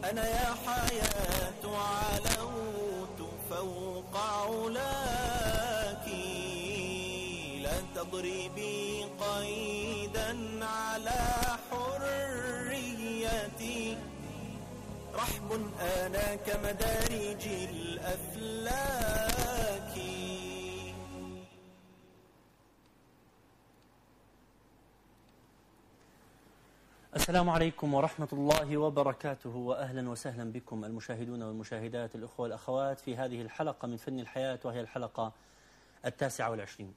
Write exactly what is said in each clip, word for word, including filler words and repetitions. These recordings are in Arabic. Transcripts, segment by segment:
أنا يا حياة علوت فوق علاك، لا تضربي قيدا على حريتي، رحب أنا كمدارج الأفلاك. السلام عليكم ورحمة الله وبركاته، وأهلا وسهلا بكم المشاهدون والمشاهدات، الأخوة والأخوات، في هذه الحلقة من فن الحياة، وهي الحلقة التاسعة والعشرين.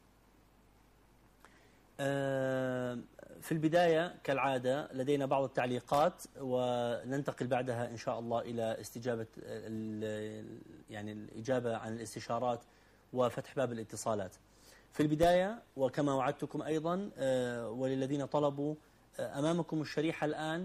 في البداية كالعادة لدينا بعض التعليقات، وننتقل بعدها إن شاء الله إلى استجابة يعني الإجابة عن الاستشارات وفتح باب الاتصالات. في البداية وكما وعدتكم أيضا وللذين طلبوا، أمامكم الشريحة الآن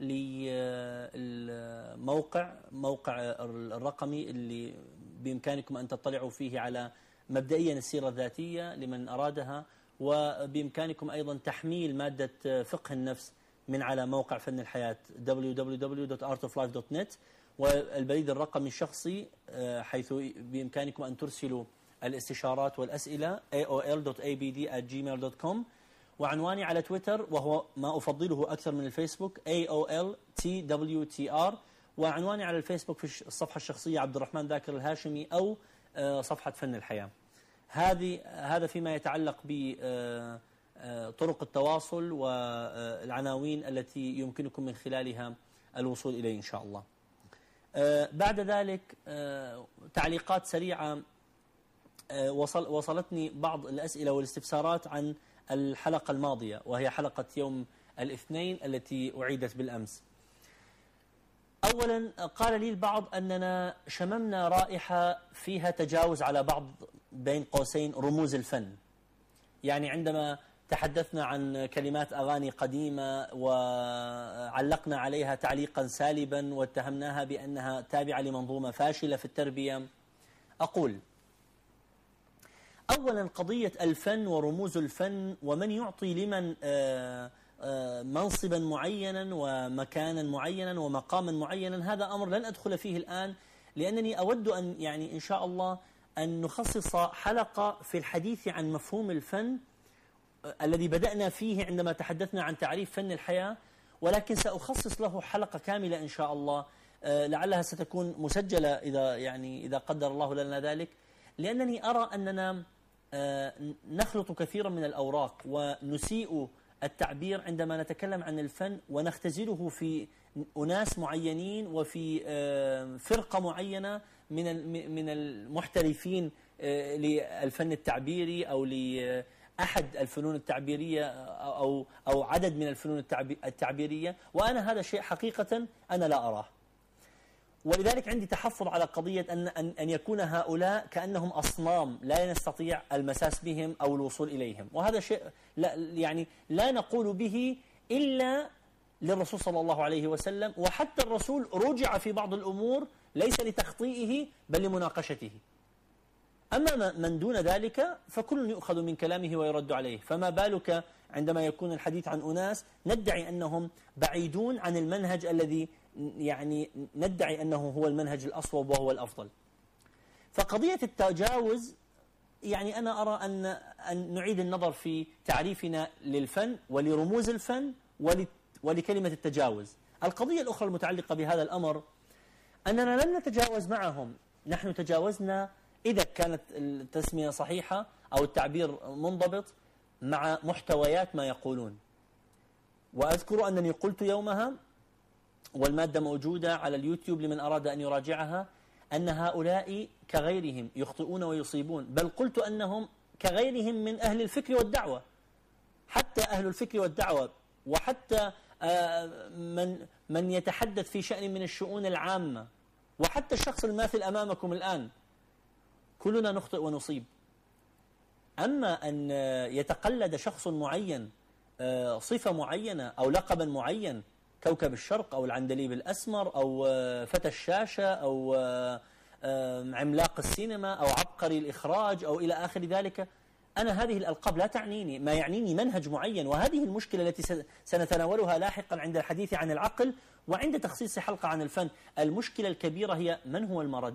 للموقع موقع الرقمي اللي بإمكانكم أن تطلعوا فيه على مبدئيا السيرة الذاتية لمن أرادها، وبإمكانكم أيضا تحميل مادة فقه النفس من على موقع فن الحياة دبليو دبليو دبليو دوت آرت أوف لايف دوت نت، والبريد الرقمي الشخصي حيث بإمكانكم أن ترسلوا الاستشارات والأسئلة إيه أو إل دوت إيه بي دي آت جيميل دوت كوم، وعنواني على تويتر وهو ما أفضله أكثر من الفيسبوك إيه أو إل تي دبليو تي آر، وعنواني على الفيسبوك في الصفحة الشخصية عبد الرحمن ذاكر الهاشمي أو صفحة فن الحياة. هذه هذا فيما يتعلق بطرق التواصل والعناوين التي يمكنكم من خلالها الوصول إليه إن شاء الله. بعد ذلك تعليقات سريعة، وصل وصلتني بعض الأسئلة والاستفسارات عن الحلقة الماضية، وهي حلقة يوم الاثنين التي أعيدت بالأمس. أولا قال لي البعض أننا شممنا رائحة فيها تجاوز على بعض بين قوسين رموز الفن، يعني عندما تحدثنا عن كلمات أغاني قديمة وعلقنا عليها تعليقا سالبا واتهمناها بأنها تابعة لمنظومة فاشلة في التربية. أقول أولا قضية الفن ورموز الفن ومن يعطي لمن منصبا معينا ومكانا معينا ومقاما معينا، هذا أمر لن أدخل فيه الآن، لأنني أود أن يعني إن شاء الله أن نخصص حلقة في الحديث عن مفهوم الفن الذي بدأنا فيه عندما تحدثنا عن تعريف فن الحياة، ولكن سأخصص له حلقة كاملة إن شاء الله، لعلها ستكون مسجلة إذا يعني إذا قدر الله لنا ذلك، لأنني أرى أننا نخلط كثيرا من الأوراق ونسيء التعبير عندما نتكلم عن الفن ونختزله في أناس معينين وفي فرقة معينة من من المحترفين للفن التعبيري أو لأحد الفنون التعبيرية أو أو عدد من الفنون التعبيرية، وأنا هذا شيء حقيقة أنا لا أراه. ولذلك عندي تحفظ على قضية أن أن أن يكون هؤلاء كأنهم أصنام لا نستطيع المساس بهم أو الوصول إليهم، وهذا شيء لا يعني لا نقول به إلا للرسول صلى الله عليه وسلم، وحتى الرسول رجع في بعض الأمور ليس لتخطيئه بل لمناقشته. أما من دون ذلك فكل يؤخذ من كلامه ويرد عليه، فما بالك عندما يكون الحديث عن أناس ندعي أنهم بعيدون عن المنهج الذي يعني ندعي أنه هو المنهج الأصوب وهو الأفضل. فقضية التجاوز يعني أنا أرى أن أن نعيد النظر في تعريفنا للفن ولرموز الفن ولكلمة التجاوز. القضية الأخرى المتعلقة بهذا الأمر أننا لم نتجاوز معهم، نحن تجاوزنا إذا كانت التسمية صحيحة أو التعبير منضبط مع محتويات ما يقولون. وأذكر أنني قلت يومها، والمادة موجودة على اليوتيوب لمن أراد أن يراجعها، أن هؤلاء كغيرهم يخطئون ويصيبون، بل قلت أنهم كغيرهم من أهل الفكر والدعوة، حتى أهل الفكر والدعوة وحتى من من يتحدث في شأن من الشؤون العامة وحتى الشخص الماثل أمامكم الآن، كلنا نخطئ ونصيب. أما أن يتقلد شخص معين صفة معينة أو لقبا معين، كوكب الشرق أو العندليب الأسمر أو فتى الشاشة أو عملاق السينما أو عبقري الإخراج أو إلى آخر ذلك، أنا هذه الألقاب لا تعنيني، ما يعنيني منهج معين. وهذه المشكلة التي سنتناولها لاحقا عند الحديث عن العقل وعند تخصيص حلقة عن الفن. المشكلة الكبيرة هي من هو المرد؟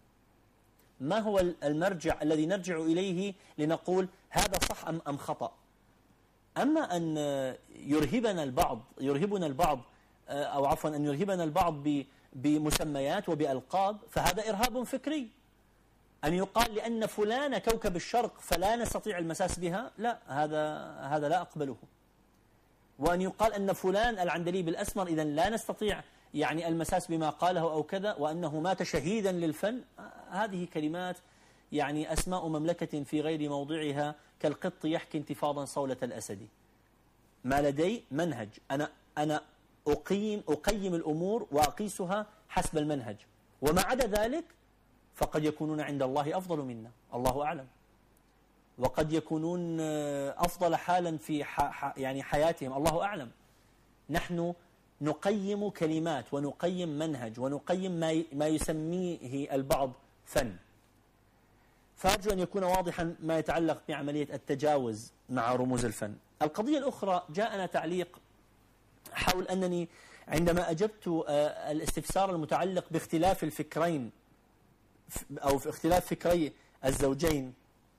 ما هو المرجع الذي نرجع إليه لنقول هذا صح أم أم خطأ؟ أما أن يرهبنا البعض يرهبنا البعض أو عفوا أن يرهبنا البعض بمسميات وبألقاب، فهذا إرهاب فكري. أن يقال لأن فلان كوكب الشرق فلا نستطيع المساس بها، لا، هذا هذا لا أقبله. وأن يقال أن فلان العندليب الأسمر إذن لا نستطيع يعني المساس بما قاله أو كذا، وأنه مات شهيدا للفن، هذه كلمات يعني أسماء مملكة في غير موضعها، كالقط يحكي انتفاضا صولة الأسد. ما لدي منهج، أنا أنا أقيم أقيم الأمور وأقيسها حسب المنهج، وما عدا ذلك فقد يكونون عند الله أفضل منا، الله أعلم، وقد يكونون أفضل حالا في ح يعني حياتهم، الله أعلم. نحن نقيم كلمات ونقيم منهج ونقيم ما ما يسميه البعض فن. فأرجو أن يكون واضحا ما يتعلق بعملية التجاوز مع رموز الفن. القضية الأخرى، جاءنا تعليق حول أنني عندما أجبت الاستفسار المتعلق باختلاف الفكرين أو في اختلاف فكري الزوجين،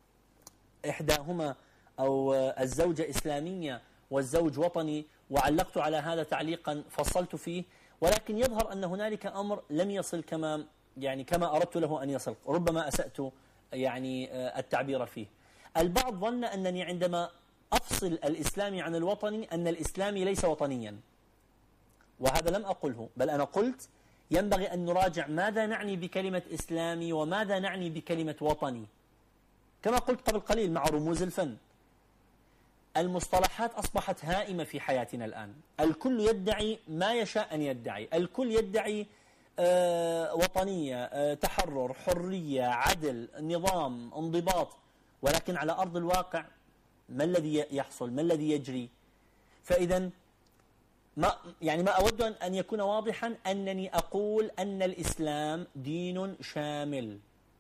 إحداهما أو الزوجة إسلامية والزوج وطني، وعلقت على هذا تعليقا فصلت فيه، ولكن يظهر أن هنالك أمر لم يصل كما يعني كما أردت له أن يصل، ربما أسأت يعني التعبير فيه. البعض ظن أنني عندما أفصل الإسلامي عن الوطني أن الإسلامي ليس وطنيا، وهذا لم أقله، بل أنا قلت ينبغي أن نراجع ماذا نعني بكلمة إسلامي وماذا نعني بكلمة وطني. كما قلت قبل قليل مع رموز الفن، المصطلحات أصبحت هائمة في حياتنا الآن، الكل يدعي ما يشاء أن يدعي، الكل يدعي آه وطنية، آه تحرر، حرية، عدل، نظام، انضباط، ولكن على أرض الواقع ما الذي يحصل؟ ما الذي يجري؟ فإذا ما يعني ما أود أن يكون واضحا أنني أقول أن الإسلام دين شامل،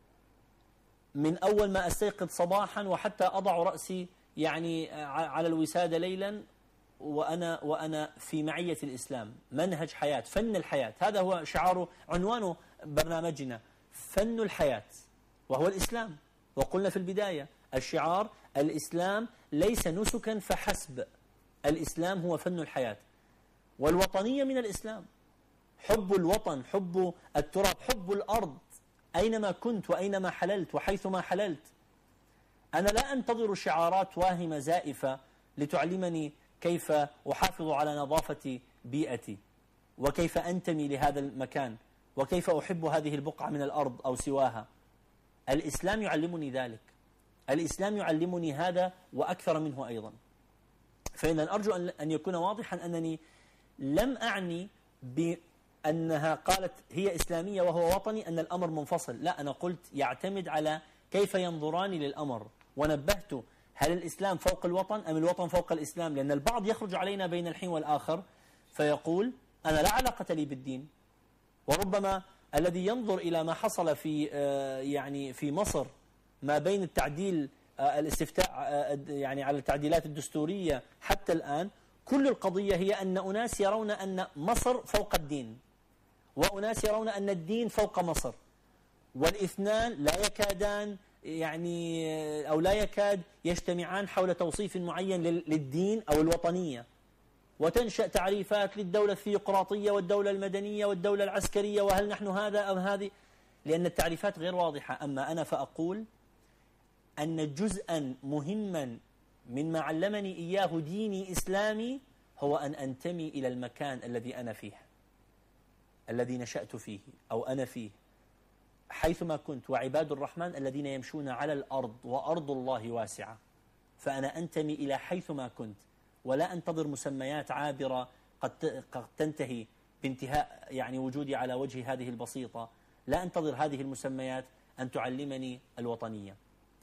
من أول ما أستيقظ صباحا وحتى أضع رأسي يعني على الوسادة ليلا وأنا وأنا في معية الإسلام. منهج حياة، فن الحياة، هذا هو شعار عنوان برنامجنا، فن الحياة، وهو الإسلام. وقلنا في البداية الشعار الإسلام ليس نسكا فحسب، الإسلام هو فن الحياة. والوطنية من الإسلام، حب الوطن، حب التراب، حب الأرض، أينما كنت وأينما حللت وحيثما حللت. أنا لا أنتظر شعارات واهمة زائفة لتعلمني كيف أحافظ على نظافة بيئتي، وكيف أنتمي لهذا المكان، وكيف أحب هذه البقعة من الأرض أو سواها. الإسلام يعلمني ذلك، الإسلام يعلمني هذا وأكثر منه أيضا. فإذا أرجو أن يكون واضحا أنني لم أعني بأنها قالت هي إسلامية وهو وطني أن الأمر منفصل، لا، أنا قلت يعتمد على كيف ينظران للأمر، ونبهت هل الإسلام فوق الوطن أم الوطن فوق الإسلام؟ لأن البعض يخرج علينا بين الحين والآخر فيقول أنا لا علاقة لي بالدين، وربما الذي ينظر إلى ما حصل في يعني في مصر ما بين التعديل الاستفتاء يعني على التعديلات الدستورية حتى الآن، كل القضية هي أن أناس يرون أن مصر فوق الدين، وأناس يرون أن الدين فوق مصر، والاثنان لا يكادان يعني أو لا يكاد يجتمعان حول توصيف معين للدين أو الوطنية، وتنشأ تعريفات للدولة الثيوقراطية والدولة المدنية والدولة العسكرية، وهل نحن هذا أم هذه، لأن التعريفات غير واضحة. أما أنا فأقول أن جزءا مهما مما علمني إياه ديني إسلامي هو أن أنتمي إلى المكان الذي أنا فيه، الذي نشأت فيه أو أنا فيه، حيثما كنت. وعباد الرحمن الذين يمشون على الأرض وأرض الله واسعة. فأنا أنتمي إلى حيثما كنت، ولا أنتظر مسميات عابرة قد تنتهي بانتهاء يعني وجودي على وجه هذه البسيطة. لا أنتظر هذه المسميات أن تعلمني الوطنية.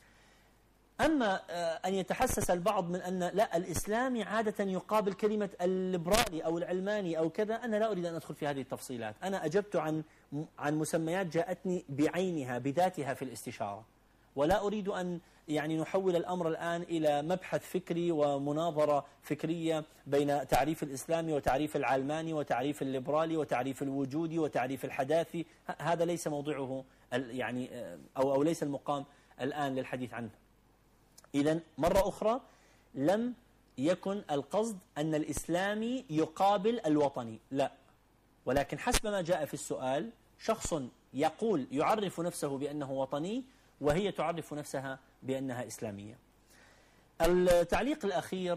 أما أن يتحسس البعض من أن لا، الإسلامي عادة يقابل كلمة الليبرالي أو العلماني أو كذا، أنا لا أريد أن أدخل في هذه التفصيلات. أنا أجبت عن عن مسميات جاءتني بعينها بذاتها في الاستشارة، ولا أريد أن يعني نحول الأمر الآن إلى مبحث فكري ومناظرة فكرية بين تعريف الإسلامي وتعريف العلماني وتعريف الليبرالي وتعريف الوجودي وتعريف الحداثي. هذا ليس موضوعه يعني أو أو ليس المقام الآن للحديث عنه. إذن مرة أخرى لم يكن القصد أن الإسلامي يقابل الوطني، لا، ولكن حسب ما جاء في السؤال شخص يقول يعرف نفسه بأنه وطني وهي تعرف نفسها بأنها إسلامية. التعليق الأخير،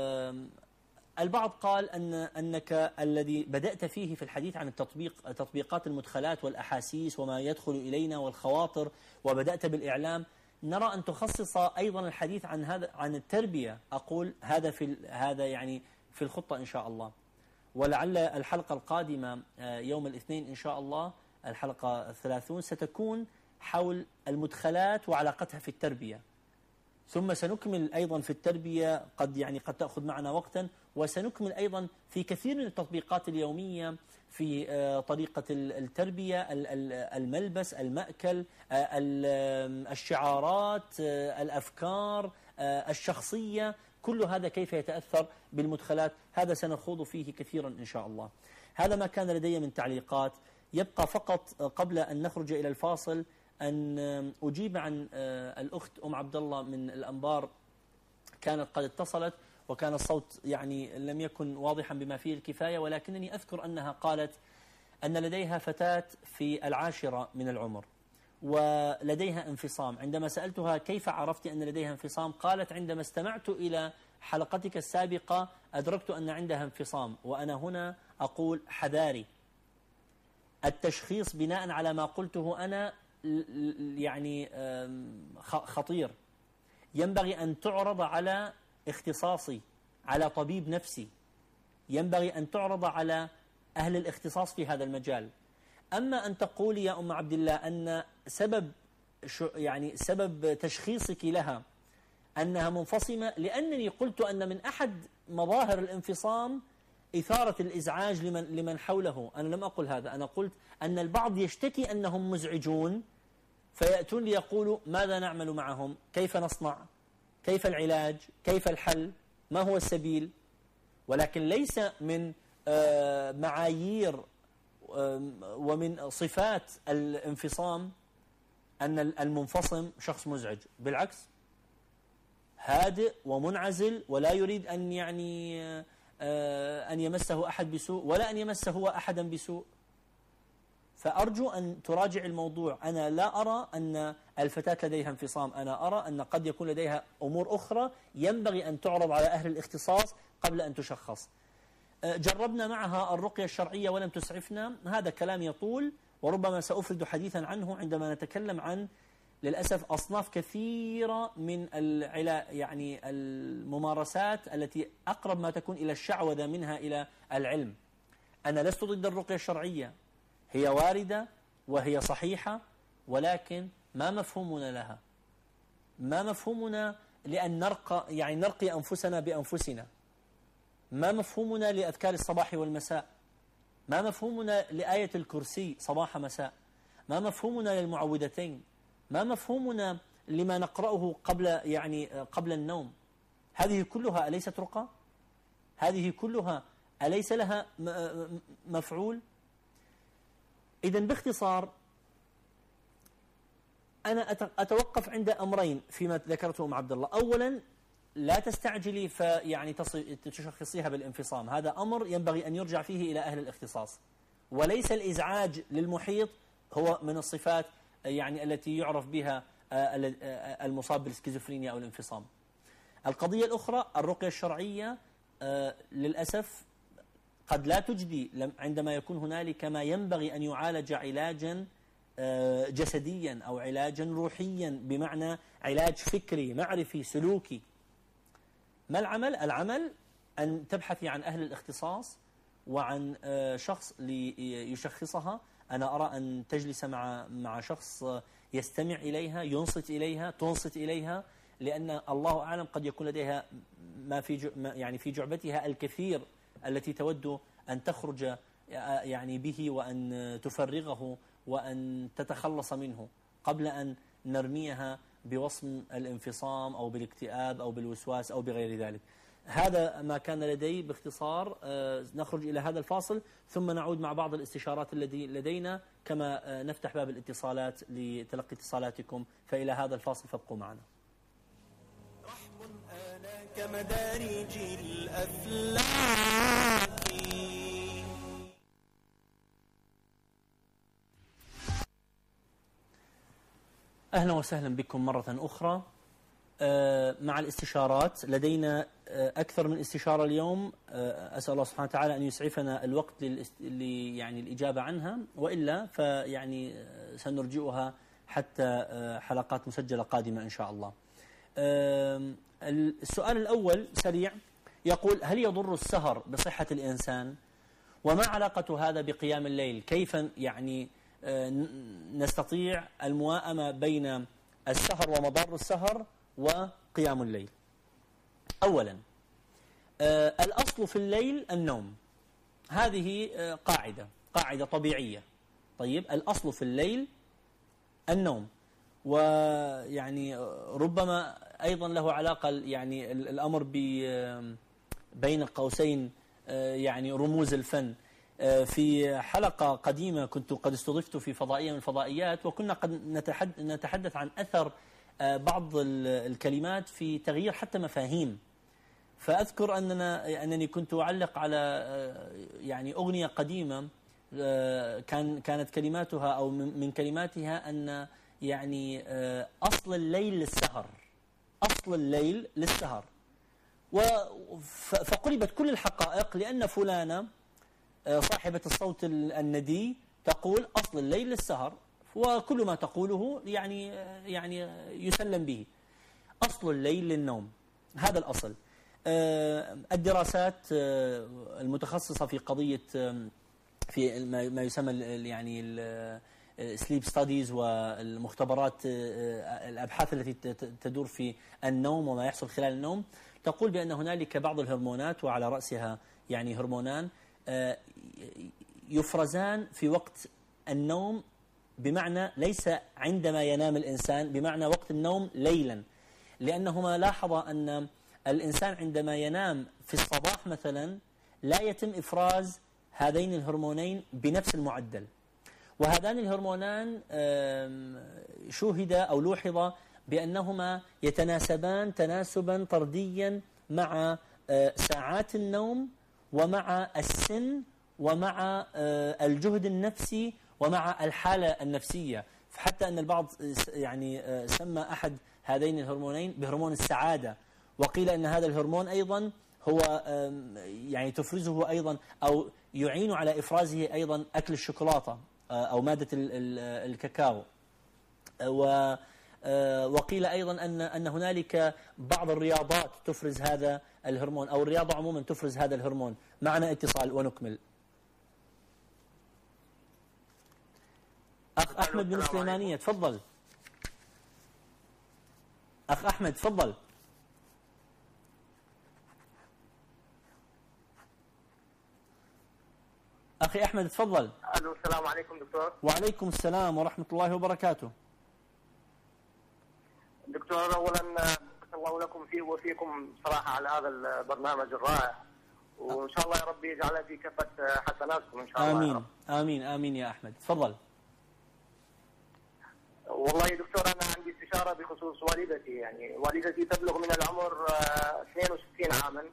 البعض قال أن أنك الذي بدأت فيه في الحديث عن التطبيق تطبيقات المدخلات والأحاسيس وما يدخل إلينا والخواطر وبدأت بالإعلام، نرى أن تخصص أيضا الحديث عن هذا عن التربية. أقول هذا في هذا يعني في الخطة إن شاء الله، ولعل الحلقة القادمة يوم الاثنين إن شاء الله الحلقة الثلاثون ستكون حول المدخلات وعلاقتها في التربية، ثم سنكمل أيضا في التربية قد يعني قد تأخذ معنا وقتا، وسنكمل أيضا في كثير من التطبيقات اليومية في طريقة التربية، الملبس، المأكل، الشعارات، الأفكار الشخصية، كل هذا كيف يتأثر بالمدخلات. هذا سنخوض فيه كثيرا إن شاء الله. هذا ما كان لدي من تعليقات. يبقى فقط قبل أن نخرج إلى الفاصل أن أجيب عن الأخت أم عبد الله من الأنبار، كانت قد اتصلت وكان الصوت يعني لم يكن واضحا بما فيه الكفاية، ولكنني أذكر أنها قالت أن لديها فتاة في العاشرة من العمر ولديها انفصام. عندما سألتها كيف عرفت أن لديها انفصام، قالت عندما استمعت إلى حلقتك السابقة أدركت أن عندها انفصام. وأنا هنا أقول حذاري، التشخيص بناء على ما قلته أنا يعني خطير، ينبغي أن تعرض على اختصاصي، على طبيب نفسي، ينبغي أن تعرض على أهل الاختصاص في هذا المجال. أما أن تقولي يا أم عبد الله أن سبب يعني سبب تشخيصك لها أنها منفصمة لأنني قلت أن من أحد مظاهر الانفصام إثارة الإزعاج لمن لمن حوله، أنا لم أقل هذا، أنا قلت أن البعض يشتكي أنهم مزعجون فيأتون ليقولوا ماذا نعمل معهم، كيف نصنع، كيف العلاج، كيف الحل، ما هو السبيل. ولكن ليس من معايير ومن صفات الانفصام أن المنفصم شخص مزعج، بالعكس هادئ ومنعزل ولا يريد أن يعني أن يمسه أحد بسوء ولا أن يمسه هو أحدا بسوء. فأرجو أن تراجع الموضوع. أنا لا أرى أن الفتاة لديها انفصام، أنا أرى أن قد يكون لديها أمور أخرى ينبغي أن تعرض على أهل الاختصاص قبل أن تشخص. جربنا معها الرقية الشرعية ولم تسعفنا، هذا كلام يطول وربما سأفرد حديثا عنه عندما نتكلم عن للأسف أصناف كثيرة من العلا يعني الممارسات التي أقرب ما تكون إلى الشعوذة منها إلى العلم. أنا لست ضد الرقية الشرعية، هي واردة وهي صحيحة، ولكن ما مفهومنا لها؟ ما مفهومنا لأن نرقى يعني نرقي أنفسنا بأنفسنا؟ ما مفهومنا لأذكار الصباح والمساء؟ ما مفهومنا لآية الكرسي صباح مساء؟ ما مفهومنا للمعوذتين؟ ما مفهومنا لما نقرأه قبل يعني قبل النوم؟ هذه كلها أليست رقى؟ هذه كلها أليس لها مفعول؟ إذن باختصار أنا أتوقف عند أمرين فيما ذكرته أم عبد الله. أولا لا تستعجلي فيعني تشخصيها بالانفصام، هذا أمر ينبغي أن يرجع فيه إلى أهل الاختصاص، وليس الإزعاج للمحيط هو من الصفات يعني التي يعرف بها المصاب بالسكيزوفرينيا أو الانفصام. القضية الأخرى الرقية الشرعية للأسف قد لا تجدي عندما يكون هنالك ما ينبغي أن يعالج علاجا جسديا أو علاجا روحيا، بمعنى علاج فكري معرفي سلوكي. ما العمل؟ العمل أن تبحثي عن أهل الاختصاص وعن شخص ليشخصها. أنا أرى أن تجلس مع مع شخص يستمع إليها، ينصت إليها، تنصت إليها، لأن الله أعلم قد يكون لديها ما في يعني في جعبتها الكثير التي تود أن تخرج يعني به وأن تفرغه وأن تتخلص منه قبل أن نرميها بوصم الانفصام أو بالاكتئاب أو بالوسواس أو بغير ذلك. هذا ما كان لدي باختصار. نخرج إلى هذا الفاصل ثم نعود مع بعض الاستشارات التي لدينا، كما نفتح باب الاتصالات لتلقي اتصالاتكم. فإلى هذا الفاصل فابقوا معنا. رحب آنا كمدارج الأفلاك. أهلا وسهلا بكم مرة أخرى مع الاستشارات. لدينا أكثر من استشارة اليوم، أسأل الله سبحانه وتعالى أن يسعفنا الوقت اللي يعني الإجابة عنها، وإلا فيعني سنرجئها حتى حلقات مسجلة قادمة إن شاء الله. السؤال الأول سريع، يقول: هل يضر السهر بصحة الإنسان؟ وما علاقة هذا بقيام الليل؟ كيف يعني نستطيع المواءمة بين السهر ومضار السهر وقيام الليل؟ أولا، الأصل في الليل النوم، هذه قاعدة قاعدة طبيعية. طيب، الأصل في الليل النوم، ويعني ربما أيضا له علاقة يعني الأمر بين قوسين يعني رموز الفن. في حلقة قديمة كنت قد استضفت في فضائية من الفضائيات، وكنا قد نتحدث عن أثر بعض الكلمات في تغيير حتى مفاهيم. فأذكر أننا أنني كنت أعلق على يعني أغنية قديمة كان كانت كلماتها أو من كلماتها أن يعني أصل الليل للسهر، أصل الليل للسهر. فقلبت كل الحقائق، لأن فلانة صاحبة الصوت الندي تقول أصل الليل للسهر، وكل ما تقوله يعني يعني يسلم به. أصل الليل للنوم، هذا الأصل. الدراسات المتخصصة في قضية في ما يسمى يعني السليب ستاديز والمختبرات، الأبحاث التي تدور في النوم وما يحصل خلال النوم، تقول بأن هنالك بعض الهرمونات، وعلى رأسها يعني هرمونان يفرزان في وقت النوم، بمعنى ليس عندما ينام الإنسان، بمعنى وقت النوم ليلا. لأنهما لاحظ أن الإنسان عندما ينام في الصباح مثلا لا يتم إفراز هذين الهرمونين بنفس المعدل، وهذان الهرمونان شوهد أو لوحظ بأنهما يتناسبان تناسبا طرديا مع ساعات النوم ومع السن ومع الجهد النفسي ومع الحالة النفسية. حتى أن البعض يعني سمى أحد هذين الهرمونين بهرمون السعادة، وقيل أن هذا الهرمون أيضا هو يعني تفرزه أيضا أو يعين على إفرازه أيضا أكل الشوكولاتة أو مادة الكاكاو. وقيل أيضا أن أن هنالك بعض الرياضات تفرز هذا الهرمون، أو الرياضة عموما تفرز هذا الهرمون. معنا اتصال ونكمل. أخ أحمد بن سليمانية، تفضل. أخ أحمد تفضل. أخي أحمد تفضل. ألو، السلام عليكم دكتور. وعليكم السلام ورحمة الله وبركاته. دكتور، أولا بارك الله لكم فيه وفيكم صراحة على هذا البرنامج الرائع، وإن شاء الله يا رب يجعلها في كفة حسناتكم إن شاء الله. آمين يا رب. آمين آمين يا أحمد، تفضل. والله يا دكتور، أنا عندي استشارة بخصوص والدتي. يعني والدتي تبلغ من العمر اثنين وستين عاما.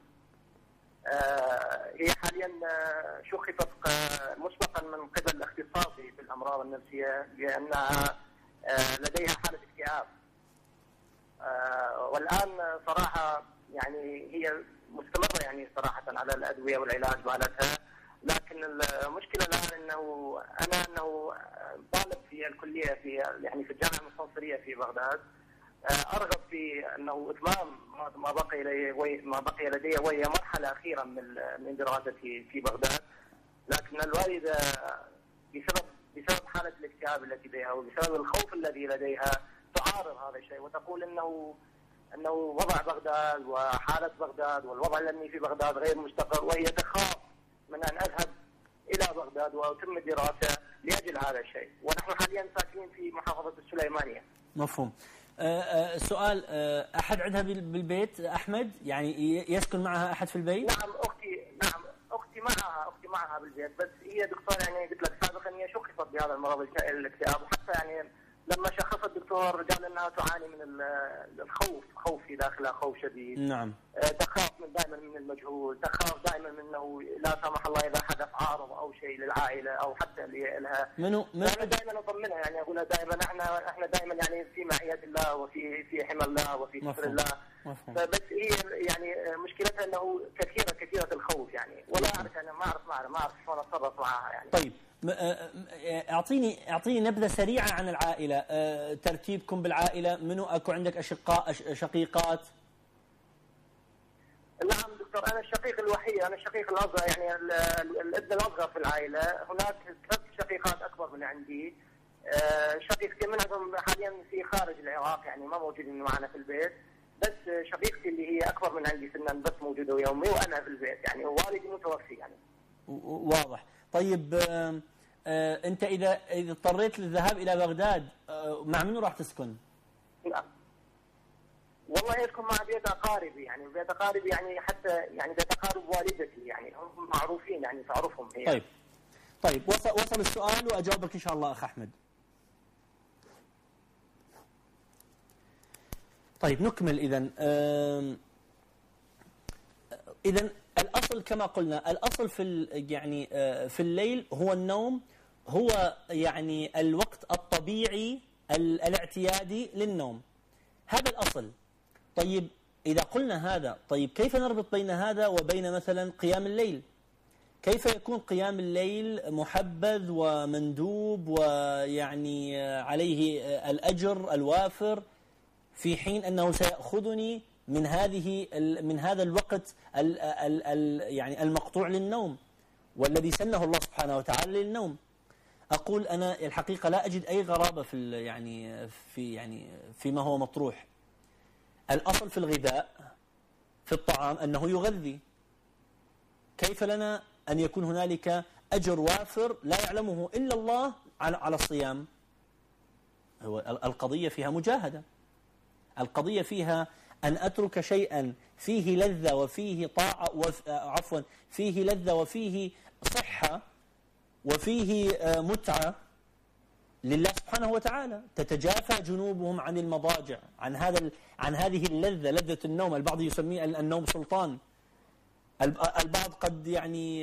هي حاليا شخصت مسبقا من قبل اختصاصي في الأمراض النفسية لأنها لديها حالة اكتئاب. والآن صراحة يعني هي مستمرة يعني صراحة على الأدوية والعلاج مالتها. لكن المشكلة الآن أنه أنا أنه طالب في الكلية في يعني في الجامعة المستنصرية في بغداد، أرغب في أنه إتمام ما بقي لدي ما بقي لدي وهي مرحلة أخيرة من من دراستي في بغداد. لكن الوالدة بسبب بسبب حالة الاكتئاب التي لديها وبسبب الخوف الذي لديها تعارض هذا الشيء، وتقول انه انه وضع بغداد وحالة بغداد والوضع الامني في بغداد غير مستقر، وهي تخاف من ان اذهب الى بغداد واتم الدراسة لاجل هذا الشيء. ونحن حاليا ساكنين في محافظة السليمانية. مفهوم. سؤال، أحد عندها بالبيت أحمد؟ يعني يسكن معها أحد في البيت؟ نعم أختي، نعم أختي معها أختي معها بالبيت، بس هي دكتور يعني قلت لك سابقا هي شخصت بهذا المرض الاكتئاب، وحتى يعني لما شخص الدكتور قال انها تعاني من الخوف، خوف في داخلها، خوف شديد. نعم. تخاف من دائما من المجهول، تخاف دائما من انه لا سمح الله اذا حدث عارض او شيء للعائله او حتى لها. منو منو انا دائما اطمنها، يعني اقول لها دائما احنا احنا دائما يعني في معيه الله وفي في حمى الله وفي ستر الله. مفهوم. بس هي يعني مشكلتها انه كثيره كثيره الخوف يعني، ولا اعرف انا ما اعرف ما اعرف شلون اتصرف معها يعني. طيب اعطيني اعطيني نبذه سريعه عن العائله، ترتيبكم بالعائله، منو اكو عندك اشقاء شقيقات؟ نعم دكتور، انا الشقيق الوحيد، انا الشقيق الاصغر يعني الابن الاصغر في العائله، هناك ثلاث شقيقات اكبر من عندي، شقيقتين منهم حاليا في خارج العراق يعني ما موجودين معنا في البيت، بس شقيقتي اللي هي اكبر من عندي سنا بس موجوده ويا امي، وانا في البيت يعني، ووالدي متوفي يعني. واضح. طيب آه آه انت اذا اذا اضطريت للذهاب الى بغداد آه مع منو راح تسكن؟ لا والله يسكن مع بيت اقاربي يعني، بيت اقاربي يعني، حتى يعني بيت اقارب والدتي يعني، هم معروفين يعني تعرفهم هي. طيب طيب وصل وصل السؤال واجاوبك ان شاء الله اخ احمد. طيب نكمل اذا. اذا الاصل كما قلنا، الاصل في يعني في الليل هو النوم، هو يعني الوقت الطبيعي الاعتيادي للنوم، هذا الاصل. طيب اذا قلنا هذا، طيب كيف نربط بين هذا وبين مثلا قيام الليل؟ كيف يكون قيام الليل محبذ ومندوب ويعني عليه الاجر الوافر، في حين انه سيأخذني من هذه من هذا الوقت ال ال ال يعني المقطوع للنوم، والذي سنه الله سبحانه وتعالى للنوم؟ اقول انا الحقيقه لا اجد اي غرابه في يعني في يعني فيما هو مطروح. الاصل في الغذاء في الطعام انه يغذي، كيف لنا ان يكون هنالك اجر وافر لا يعلمه الا الله على على الصيام؟ هو القضيه فيها مجاهده، القضيه فيها أن أترك شيئا فيه لذة وفيه طاعة وف... عفوا فيه لذة وفيه صحة وفيه متعة لله سبحانه وتعالى. تتجافى جنوبهم عن المضاجع، عن هذا ال... عن هذه اللذة، لذة النوم. البعض يسميه النوم سلطان، البعض قد يعني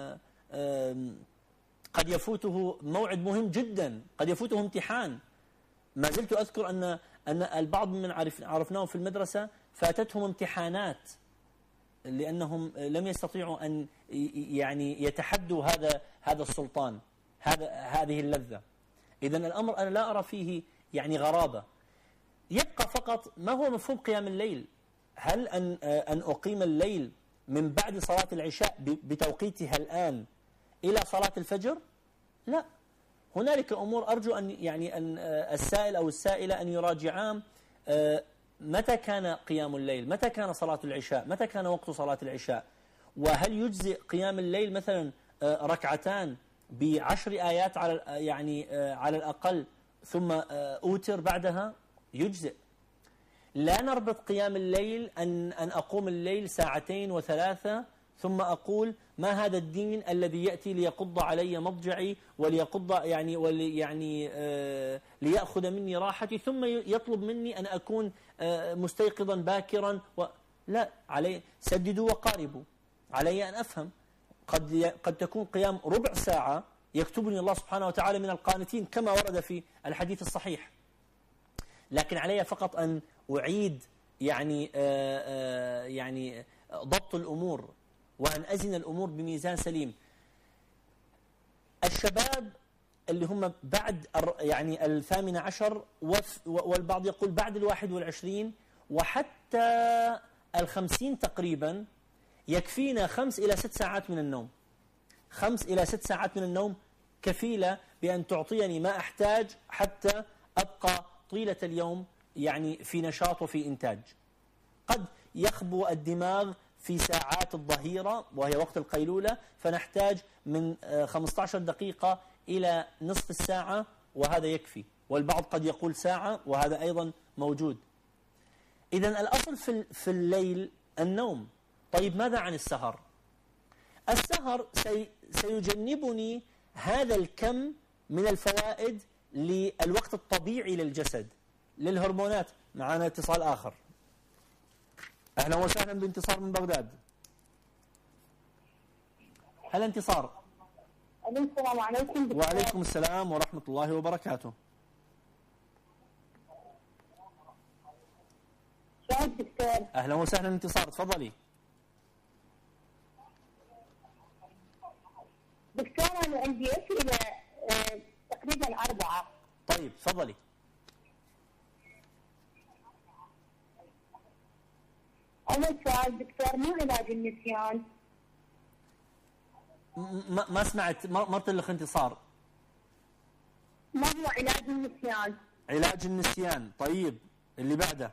قد يفوته موعد مهم جدا، قد يفوته امتحان. ما زلت أذكر أن أن البعض من عرف عرفناهم في المدرسة فاتتهم امتحانات لأنهم لم يستطيعوا أن يعني يتحدوا هذا هذا السلطان، هذا هذه اللذة. إذن الأمر أنا لا أرى فيه يعني غرابة. يبقى فقط ما هو مفهوم قيام الليل؟ هل أن أن أقيم الليل من بعد صلاة العشاء بتوقيتها الآن إلى صلاة الفجر؟ لا، هنالك أمور أرجو أن يعني أن السائل أو السائلة أن يراجعان متى كان قيام الليل، متى كان صلاة العشاء، متى كان وقت صلاة العشاء، وهل يجزئ قيام الليل مثلا ركعتان بعشر آيات على يعني على الأقل ثم أوتر بعدها؟ يجزئ. لا نربط قيام الليل أن أن أقوم الليل ساعتين وثلاثة ثم أقول ما هذا الدين الذي يأتي ليقض علي مضجعي وليقض يعني ولي يعني آه ليأخذ مني راحتي ثم يطلب مني أن أكون آه مستيقظا باكرا و... لا، علي سددوا وقاربوا. علي أن أفهم قد قد تكون قيام ربع ساعة يكتبني الله سبحانه وتعالى من القانتين كما ورد في الحديث الصحيح، لكن علي فقط أن أعيد يعني آه آه يعني ضبط الأمور وأن أزن الأمور بميزان سليم. الشباب اللي هم بعد يعني الثامن عشر والبعض يقول بعد الواحد والعشرين وحتى الخمسين تقريبا يكفينا خمس إلى ست ساعات من النوم. خمس إلى ست ساعات من النوم كفيلة بأن تعطيني ما أحتاج حتى أبقى طيلة اليوم يعني في نشاط وفي إنتاج. قد يخبو الدماغ في ساعات الظهيرة وهي وقت القيلولة، فنحتاج من خمسة عشر دقيقة إلى نصف الساعة وهذا يكفي، والبعض قد يقول ساعة وهذا أيضا موجود. إذن الأصل في في الليل النوم. طيب ماذا عن السهر؟ السهر سي سيجنبني هذا الكم من الفوائد للوقت الطبيعي للجسد، للهرمونات. معنا اتصال آخر. أهلا وسهلا بانتصار من بغداد. هلا انتصار. السلام عليكم دكتور. وعليكم السلام ورحمة الله وبركاته. شلونك دكتور؟ أهلا وسهلا انتصار، تفضلي. دكتور أنا عندي أسئلة آه، تقريبا أربعة. طيب تفضلي. أول سؤال دكتور، ما علاج النسيان؟ ما ما سمعت، ما ما طلق انتصار. ما هو علاج النسيان؟ علاج النسيان. طيب اللي بعده.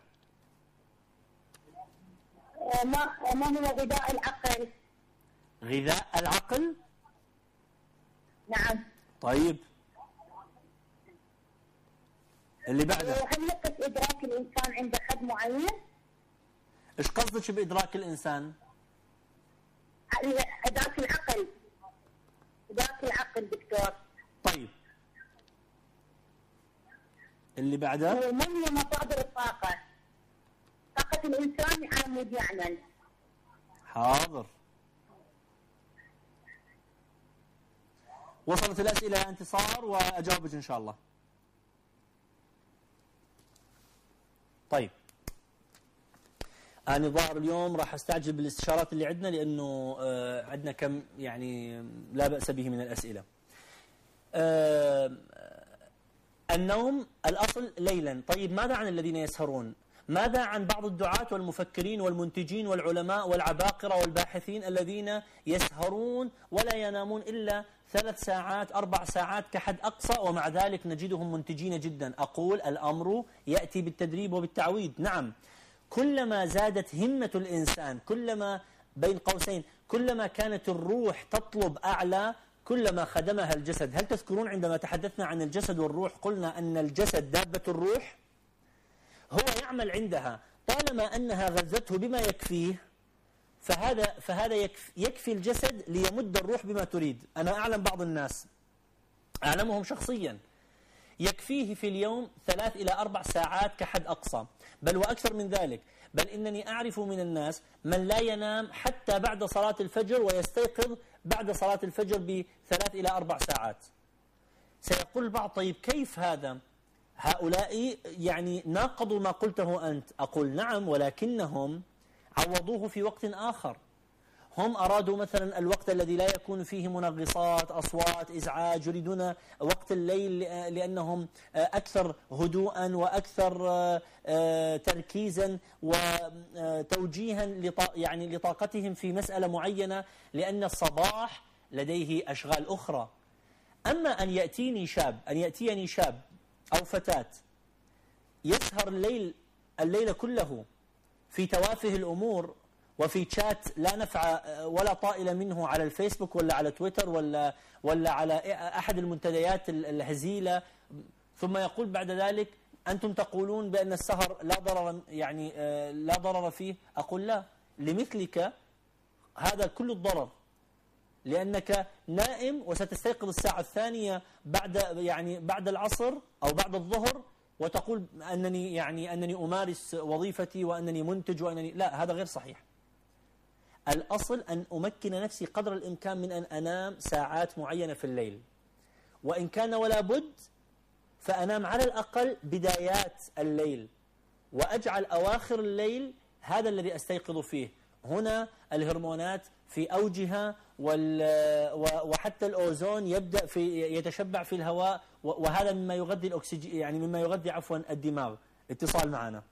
آه، ما ما هو غذاء العقل؟ غذاء العقل. نعم. طيب اللي بعده. هل يقف إدراك الإنسان عند حد معين؟ ايش قصدك بإدراك الإنسان؟ إدراك العقل. إدراك العقل دكتور. طيب اللي بعده. وما هي مصادر الطاقة؟ طاقة الإنسان يعمد يعمل. حاضر. وصلت الأسئلة يا انتصار وأجاوبك إن شاء الله. طيب أنا ظاهر اليوم راح أستعجل بالاستشارات اللي عندنا، لأنه آه عندنا كم يعني لا بأس به من الأسئلة. آه النوم الأصل ليلا. طيب ماذا عن الذين يسهرون؟ ماذا عن بعض الدعاة والمفكرين والمنتجين والعلماء والعباقرة والباحثين الذين يسهرون ولا ينامون إلا ثلاث ساعات أربع ساعات كحد أقصى، ومع ذلك نجدهم منتجين جدا؟ أقول الأمر يأتي بالتدريب وبالتعويد. نعم، كلما زادت همة الإنسان، كلما بين قوسين كلما كانت الروح تطلب أعلى، كلما خدمها الجسد. هل تذكرون عندما تحدثنا عن الجسد والروح قلنا أن الجسد دابة الروح؟ هو يعمل عندها طالما أنها غذته بما يكفيه، فهذا فهذا يكفي, يكفي الجسد ليمد الروح بما تريد. أنا أعلم بعض الناس، أعلمهم شخصيا، يكفيه في اليوم ثلاث إلى أربع ساعات كحد أقصى، بل وأكثر من ذلك. بل إنني أعرف من الناس من لا ينام حتى بعد صلاة الفجر ويستيقظ بعد صلاة الفجر بثلاث إلى أربع ساعات. سيقول البعض طيب كيف هذا؟ هؤلاء يعني ناقضوا ما قلته أنت. أقول نعم، ولكنهم عوضوه في وقت آخر. هم أرادوا مثلا الوقت الذي لا يكون فيه منغصات، أصوات، إزعاج، يريدون وقت الليل لأنهم أكثر هدوءا وأكثر تركيزا وتوجيها يعني لطاقتهم في مسألة معينة، لأن الصباح لديه أشغال أخرى. أما أن يأتيني شاب أن يأتيني شاب أو فتاة يسهر الليل الليل كله في توافه الأمور وفي شات لا نفع ولا طائل منه على الفيسبوك ولا على تويتر ولا ولا على أحد المنتديات الهزيلة، ثم يقول بعد ذلك أنتم تقولون بأن السهر لا ضرر يعني لا ضرر فيه. أقول لا، لمثلك هذا كل الضرر، لأنك نائم وستستيقظ الساعة الثانية بعد يعني بعد العصر أو بعد الظهر وتقول أنني يعني أنني أمارس وظيفتي وأنني منتج وأنني لا، هذا غير صحيح. الأصل أن أمكن نفسي قدر الإمكان من أن أنام ساعات معينة في الليل، وإن كان ولا بد فأنام على الأقل بدايات الليل، وأجعل أواخر الليل هذا الذي أستيقظ فيه. هنا الهرمونات في أوجها، وحتى الأوزون يبدأ في يتشبع في الهواء، وهذا مما يغذي الأكسجين يعني مما يغذي عفوا الدماغ. اتصال معنا.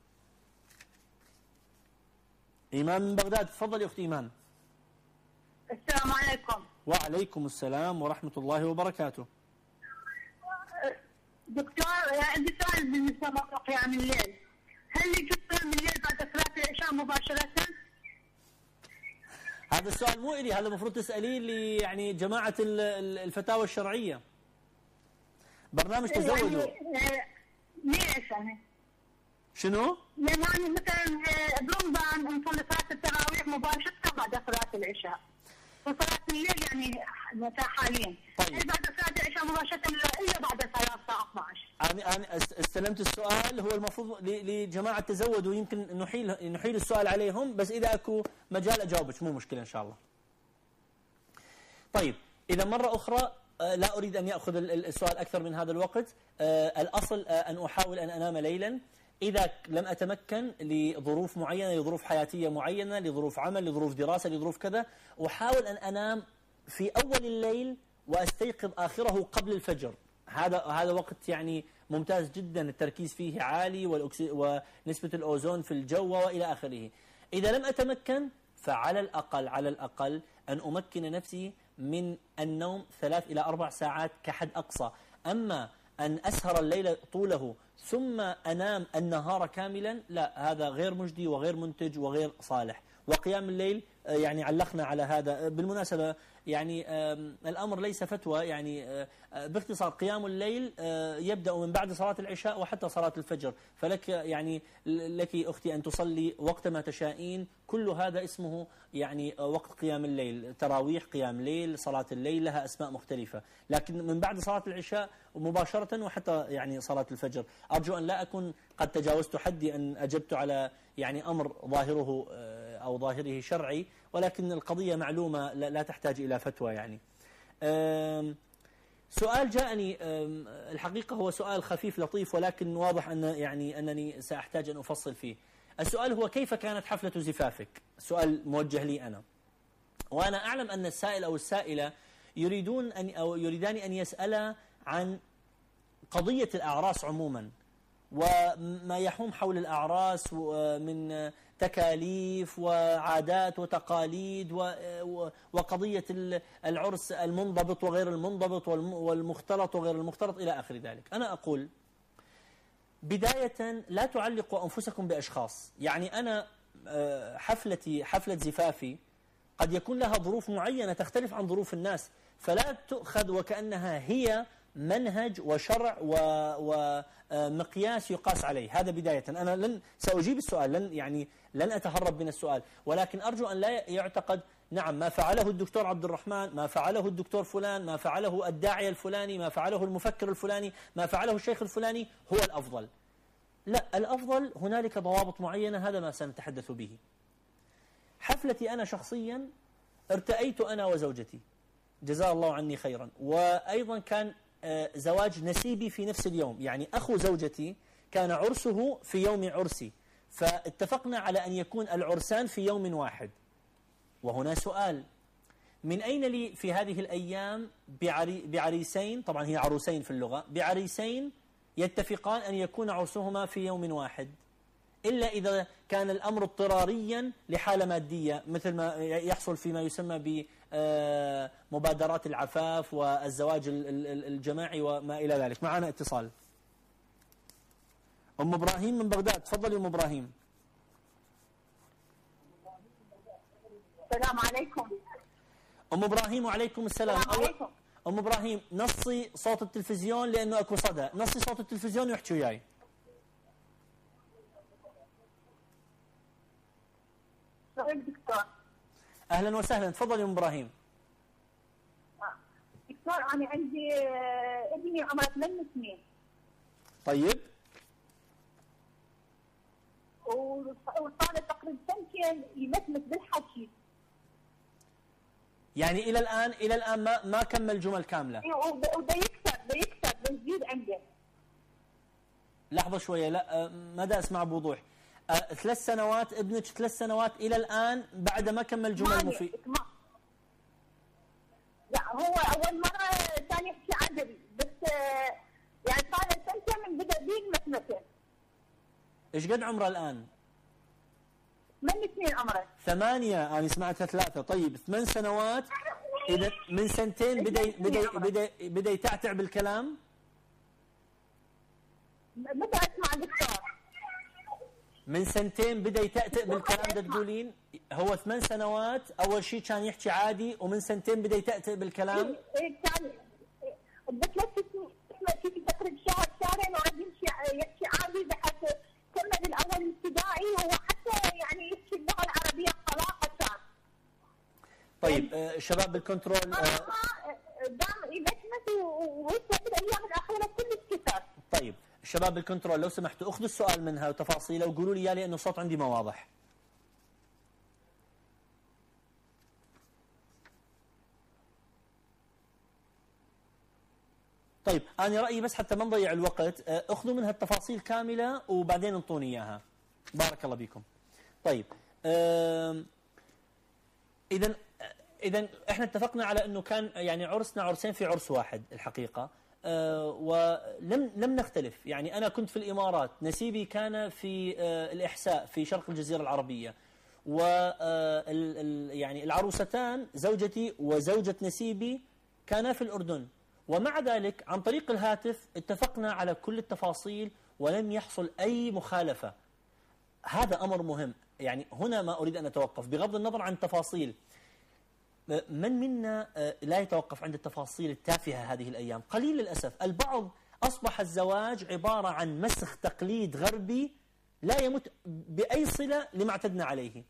إيمان من بغداد، تفضل يا أختي إيمان. السلام عليكم. وعليكم السلام ورحمة الله وبركاته. دكتور عندي سؤال بالنسبة لقيام الليل، هل يجوز قيام الليل بعد صلاة العشاء مباشرة؟ هذا السؤال مو إلي، هذا المفروض تسأليه لي يعني جماعة الفتاوى الشرعية، برنامج تزودوا. ليش يعني؟ شنو؟ يعني مثلا برمضان نصلي صلاة التراويح مباشرة بعد صلاة العشاء. وصلاة الليل يعني حاليا. طيب. بعد صلاة العشاء مباشرة إلا بعد صلاة الساعة اثني عشر. أنا أنا استلمت السؤال. هو المفروض لجماعة تزودوا يمكن نحيل نحيل السؤال عليهم، بس إذا أكو مجال أجاوبك مو مشكلة إن شاء الله. طيب إذا مرة أخرى لا أريد أن يأخذ السؤال أكثر من هذا الوقت. الأصل أن أحاول أن أنام ليلا. إذا لم أتمكن لظروف معينة، لظروف حياتية معينة، لظروف عمل، لظروف دراسة، لظروف كذا، أحاول أن أنام في أول الليل وأستيقظ آخره قبل الفجر. هذا هذا وقت يعني ممتاز جدا، التركيز فيه عالي ونسبة الأوزون في الجو وإلى آخره. إذا لم أتمكن فعلى الأقل على الأقل أن أمكن نفسي من النوم ثلاث إلى أربع ساعات كحد أقصى. أما أن أسهر الليل طوله ثم أنام النهار كاملا، لا، هذا غير مجدي وغير منتج وغير صالح. وقيام الليل يعني علقنا على هذا بالمناسبة، يعني الأمر ليس فتوى، يعني باختصار قيام الليل يبدأ من بعد صلاة العشاء وحتى صلاة الفجر. فلك يعني لك أختي أن تصلي وقت ما تشائين، كل هذا اسمه يعني وقت قيام الليل. تراويح، قيام ليل، صلاة الليل لها أسماء مختلفة، لكن من بعد صلاة العشاء مباشرة وحتى يعني صلاة الفجر. أرجو أن لا أكون قد تجاوزت حدي أن أجبت على يعني أمر ظاهره أو ظاهره شرعي، ولكن القضية معلومة لا تحتاج إلى فتوى. يعني سؤال جاءني الحقيقة هو سؤال خفيف لطيف، ولكن واضح أن يعني أنني سأحتاج أن أفصل فيه. السؤال هو: كيف كانت حفلة زفافك؟ سؤال موجه لي أنا، وأنا أعلم أن السائل أو السائلة يريدون أن أو يريدان أن يسألا عن قضية الأعراس عموما، وما يحوم حول الأعراس من تكاليف وعادات وتقاليد وقضية العرس المنضبط وغير المنضبط والمختلط وغير المختلط إلى آخر ذلك. أنا أقول بداية: لا تعلقوا أنفسكم بأشخاص. يعني أنا حفلتي حفلة زفافي قد يكون لها ظروف معينة تختلف عن ظروف الناس، فلا تؤخذ وكأنها هي منهج وشرع ومقياس يقاس عليه. هذا بداية. أنا لن سأجيب السؤال، لن يعني لن أتهرب من السؤال، ولكن أرجو أن لا يعتقد نعم ما فعله الدكتور عبد الرحمن، ما فعله الدكتور فلان، ما فعله الداعية الفلاني، ما فعله المفكر الفلاني، ما فعله الشيخ الفلاني هو الأفضل. لا، الأفضل هنالك ضوابط معينة، هذا ما سنتحدث به. حفلتي أنا شخصيا ارتأيت أنا وزوجتي جزاه الله عني خيرا، وأيضا كان زواج نسيبي في نفس اليوم. يعني أخو زوجتي كان عرسه في يوم عرسي، فاتفقنا على أن يكون العرسان في يوم واحد. وهنا سؤال: من أين لي في هذه الأيام بعري بعريسين، طبعا هي عروسين في اللغة، بعريسين يتفقان أن يكون عرسهما في يوم واحد، إلا إذا كان الأمر اضطراريا لحالة مادية، مثل ما يحصل فيما يسمى بمبادرات العفاف والزواج الجماعي وما إلى ذلك. معنا اتصال. أم إبراهيم من بغداد، تفضلي أم إبراهيم. السلام عليكم. أم إبراهيم وعليكم السلام. السلام عليكم. أم إبراهيم نصي صوت التلفزيون لأنه أكو صدى، نصي صوت التلفزيون ويحكي وياي. دكتور. أهلا وسهلا، تفضلي أم إبراهيم. دكتور أنا عندي ابني عمره ثمان سنين. طيب. وصار تقريبا سنتين يمثمث بالحكي. يعني إلى الآن إلى الآن ما ما كمل جمل كاملة. وده يكسر ده يكسر بيزيد عنده. لحظة شوية، لا ما دا أسمع بوضوح. أه ثلاث سنوات ابنك، ثلاث سنوات إلى الآن بعد ما كمل جمل مفيد. لا هو أول مرة كان يحكي عربي، بس يعني صار سنتين من بدأ بيمثمث. إيش قد عمره الآن؟ ثمان سنين عمره. ثمانية، أنا سمعتها ثلاثة. طيب ثمان سنوات، إذا من سنتين بدأ بدأ بدأ بدأ يتعتع بالكلام؟ بدأ أسمع دكتور. من سنتين بدأ يتأتئ بالكلام ده تقولين؟ هو ثمان سنوات أول شيء كان يحكي عادي، ومن سنتين بدأ يتأتئ بالكلام؟ إيه كان بثلاث سنين في تقريبا شهر شهرين وعاد يمشي يحكي عادي، بحيث كمل اي هو حتى يعني يحكي اللغه العربيه بطلاقه كان. طيب آه شباب بالكنترول آه دام لجنه وهسه في الايام الاخيره كلش كثر. طيب شباب بالكنترول لو سمحتوا اخذوا السؤال منها وتفاصيله وقولوا لي اياه لانه الصوت عندي ما واضح. طيب أنا رأيي بس حتى ما نضيع الوقت أخذوا منها التفاصيل كاملة وبعدين انطوني إياها. بارك الله بكم. طيب إذا إذا إحنا اتفقنا على أنه كان يعني عرسنا عرسين في عرس واحد الحقيقة، ولم لم نختلف. يعني أنا كنت في الإمارات، نسيبي كان في الإحساء في شرق الجزيرة العربية، و يعني العروستان زوجتي وزوجة نسيبي كانا في الأردن، ومع ذلك عن طريق الهاتف اتفقنا على كل التفاصيل ولم يحصل أي مخالفة. هذا أمر مهم. يعني هنا ما أريد أن أتوقف بغض النظر عن التفاصيل. من منا لا يتوقف عند التفاصيل التافهة هذه الأيام؟ قليل للأسف. البعض أصبح الزواج عبارة عن مسخ تقليد غربي لا يمت بأي صلة لما اعتدنا عليه.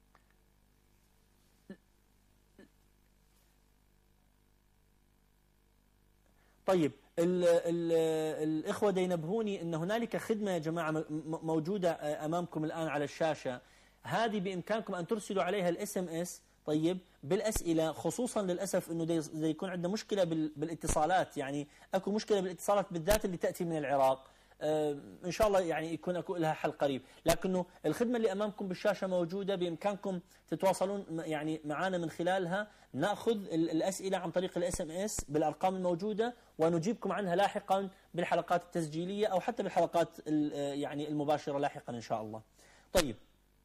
طيب ال ال الإخوة ينبهوني أن هنالك خدمة يا جماعة موجودة أمامكم الآن على الشاشة، هذه بإمكانكم أن ترسلوا عليها الاس ام اس طيب بالأسئلة، خصوصا للأسف أنه دي يكون عندنا مشكلة بالاتصالات. يعني أكو مشكلة بالاتصالات بالذات اللي تأتي من العراق. آه إن شاء الله يعني يكون أكو لها حل قريب، لكنه الخدمة اللي أمامكم بالشاشة موجودة، بإمكانكم تتواصلون يعني معنا من خلالها. نأخذ الأسئلة عن طريق الاس ام اس بالأرقام الموجودة ونجيبكم عنها لاحقا بالحلقات التسجيلية أو حتى بالحلقات يعني المباشرة لاحقا إن شاء الله. طيب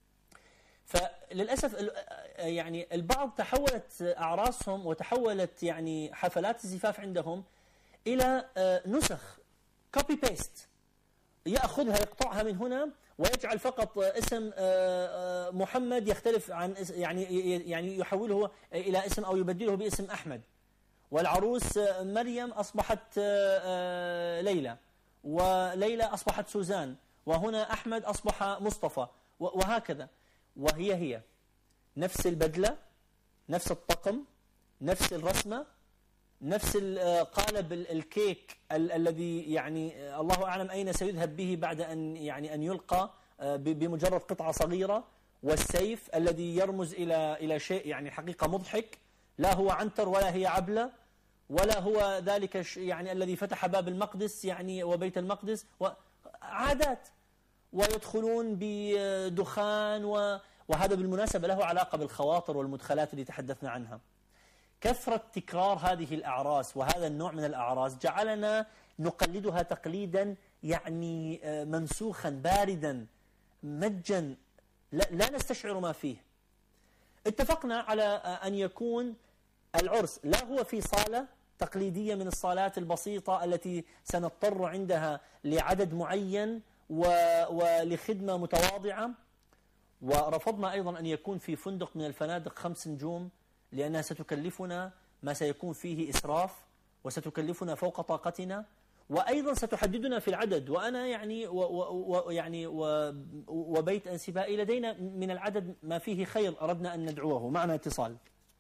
فللأسف يعني البعض تحولت أعراسهم وتحولت يعني حفلات الزفاف عندهم إلى نسخ كوبي بيست، يأخذها يقطعها من هنا ويجعل فقط اسم محمد يختلف عن يعني يعني يحوله إلى اسم أو يبدله باسم أحمد، والعروس مريم أصبحت ليلى، وليلى أصبحت سوزان، وهنا أحمد أصبح مصطفى، وهكذا. وهي هي نفس البدلة، نفس الطقم، نفس الرسمة، نفس قالب الكيك ال الذي يعني الله أعلم أين سيذهب به بعد أن يعني أن يلقى بمجرد قطعة صغيرة، والسيف الذي يرمز إلى إلى شيء يعني حقيقة مضحك، لا هو عنتر ولا هي عبلة ولا هو ذلك يعني الذي فتح باب المقدس يعني وبيت المقدس، وعادات، ويدخلون بدخان، وهذا بالمناسبة له علاقة بالخواطر والمدخلات اللي تحدثنا عنها. كثرة تكرار هذه الأعراس وهذا النوع من الأعراس جعلنا نقلدها تقليدا يعني منسوخا باردا مجا لا نستشعر ما فيه. اتفقنا على أن يكون العرس لا هو في صالة تقليدية من الصالات البسيطة التي سنضطر عندها لعدد معين ولخدمة متواضعة، ورفضنا أيضا أن يكون في فندق من الفنادق خمس نجوم لأنها ستكلفنا ما سيكون فيه إسراف وستكلفنا فوق طاقتنا، وأيضا ستحددنا في العدد. وأنا يعني و و يعني و وبيت أنسبائي لدينا من العدد ما فيه خير أردنا أن ندعوه. معنا اتصال.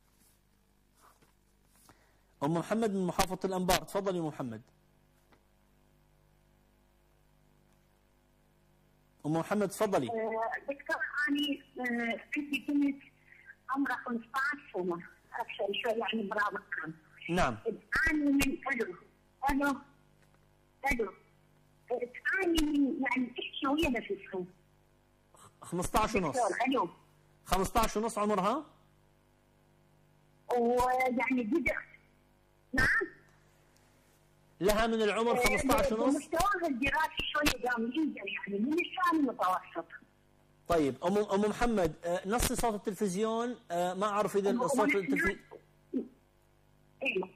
أم محمد من محافظة الأنبار، تفضلي أم محمد. أم محمد تفضلي. دكتور أنا عندي بنت عمرها خمسة عشر سنة، أكثر شوي يعني مراهق كان. نعم. تعاني من ألو ألو ألو تعاني من يعني تحكي ويا نفسها. خمسة عشر ونص. ألو. خمسة عشر ونص عمرها؟ ويعني بدأ. نعم. لها من العمر خمسة عشر ونص. مستواها الدراسي شوي قام جدا يعني من الشان المتوسط. طيب أم أم محمد نصي صوت التلفزيون، ما أعرف إذا صوت التلفزيون. إيه.